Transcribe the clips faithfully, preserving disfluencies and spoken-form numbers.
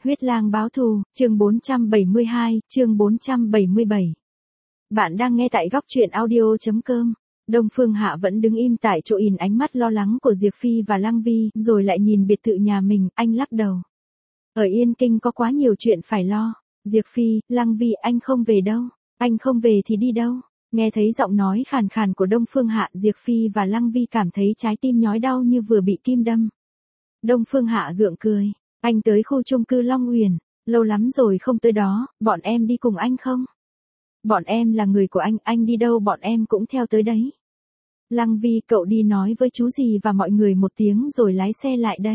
Huyết lang báo thù, chương bốn trăm bảy mươi hai, chương bốn trăm bảy mươi bảy. Bạn đang nghe tại góc truyện audio.com. Đông Phương Hạ vẫn đứng im tại chỗ, nhìn ánh mắt lo lắng của Diệp Phi và Lăng Vi, rồi lại nhìn biệt thự nhà mình, anh lắc đầu. Ở Yên Kinh có quá nhiều chuyện phải lo. Diệp Phi, Lăng Vi, anh không về đâu. Anh không về thì đi đâu? Nghe thấy giọng nói khàn khàn của Đông Phương Hạ, Diệp Phi và Lăng Vi cảm thấy trái tim nhói đau như vừa bị kim đâm. Đông Phương Hạ gượng cười. Anh tới khu chung cư Long Uyển, lâu lắm rồi không tới đó, bọn em đi cùng anh không? Bọn em là người của anh, anh đi đâu bọn em cũng theo tới đấy. Lăng Vi, cậu đi nói với chú gì và mọi người một tiếng rồi lái xe lại đây.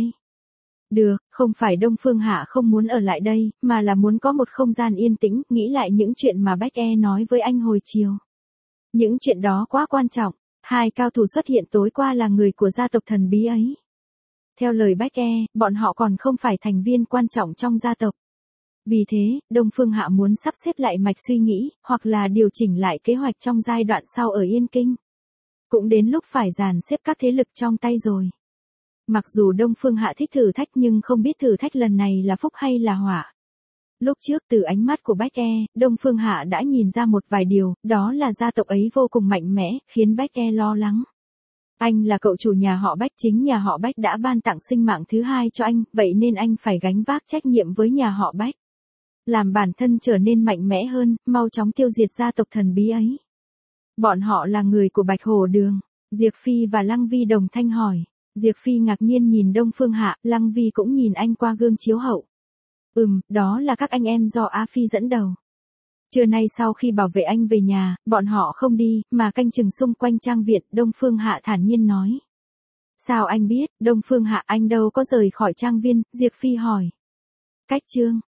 Được, không phải Đông Phương Hạ không muốn ở lại đây, mà là muốn có một không gian yên tĩnh, nghĩ lại những chuyện mà Bách E nói với anh hồi chiều. Những chuyện đó quá quan trọng, hai cao thủ xuất hiện tối qua là người của gia tộc thần bí ấy. Theo lời Bách E, bọn họ còn không phải thành viên quan trọng trong gia tộc. Vì thế, Đông Phương Hạ muốn sắp xếp lại mạch suy nghĩ, hoặc là điều chỉnh lại kế hoạch trong giai đoạn sau ở Yên Kinh. Cũng đến lúc phải dàn xếp các thế lực trong tay rồi. Mặc dù Đông Phương Hạ thích thử thách nhưng không biết thử thách lần này là phúc hay là họa. Lúc trước từ ánh mắt của Bách E, Đông Phương Hạ đã nhìn ra một vài điều, đó là gia tộc ấy vô cùng mạnh mẽ, khiến Bách E lo lắng. Anh là cậu chủ nhà họ Bách, chính nhà họ Bách đã ban tặng sinh mạng thứ hai cho anh, vậy nên anh phải gánh vác trách nhiệm với nhà họ Bách. Làm bản thân trở nên mạnh mẽ hơn, mau chóng tiêu diệt gia tộc thần bí ấy. Bọn họ là người của Bạch Hổ Đường. Diệp Phi và Lăng Vi đồng thanh hỏi. Diệp Phi ngạc nhiên nhìn Đông Phương Hạ, Lăng Vi cũng nhìn anh qua gương chiếu hậu. Ừm, đó là các anh em do A Phi dẫn đầu. Trưa nay sau khi bảo vệ anh về nhà, bọn họ không đi, mà canh chừng xung quanh trang viện, Đông Phương Hạ thản nhiên nói. Sao anh biết? Đông Phương Hạ, anh đâu có rời khỏi trang viên, Diệp Phi hỏi. Cách chương,